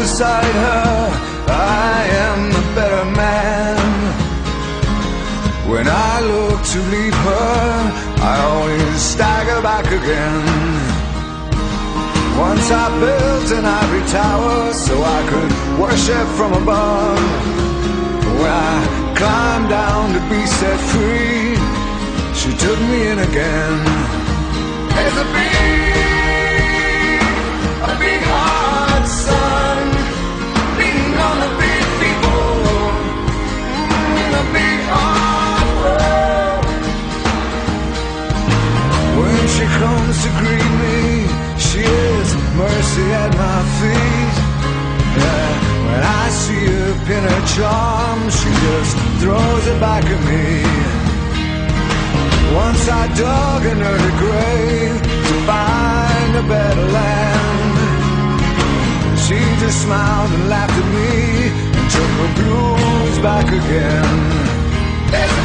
beside her, I am a better man. When I look to leave her, I always stagger back again. Once I built an ivory tower so I could worship from above. When I climbed down to be set free, she took me in again. There's a big hard sun beating on the big people in a big hard world. When she comes to greet me, she is mercy at my feet. Yeah, when I see her pin her charm, she just throws it back at me. Once I dug an early grave to find a better land. She just smiled and laughed at me and took her blues back again. There's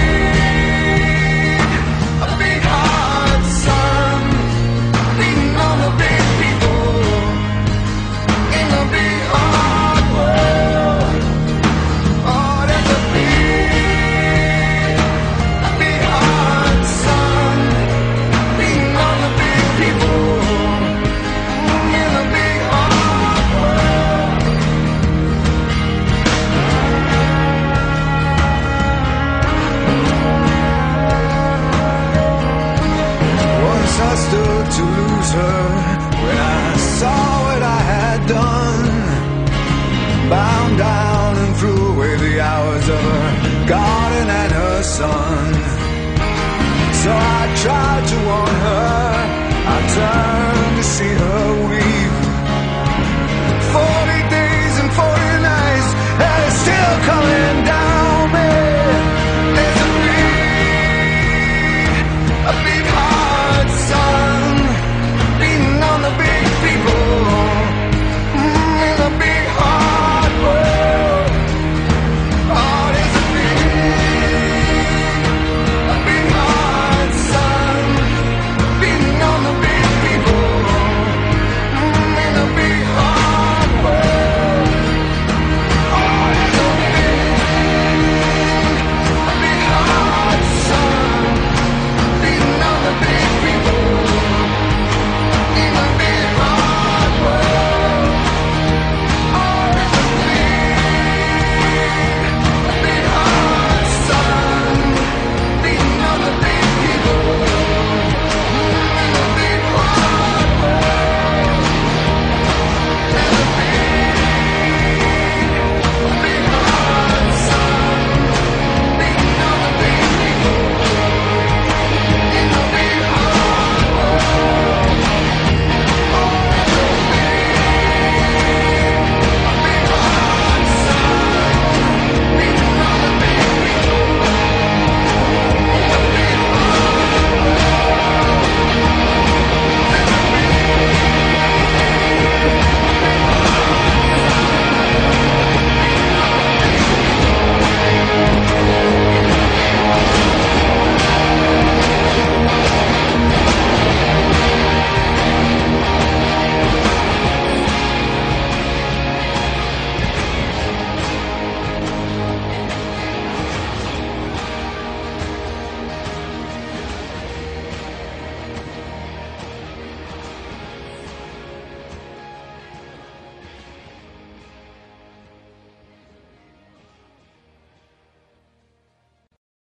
a big hard sun beating on the big people in the big hard world. Oh, there's a big hard sun beating on the big people in the big hard world. Once I stood to lose her when I saw what I had done. Bound down and threw away the hours of her garden and her son. So I tried to warn her, I turned to see her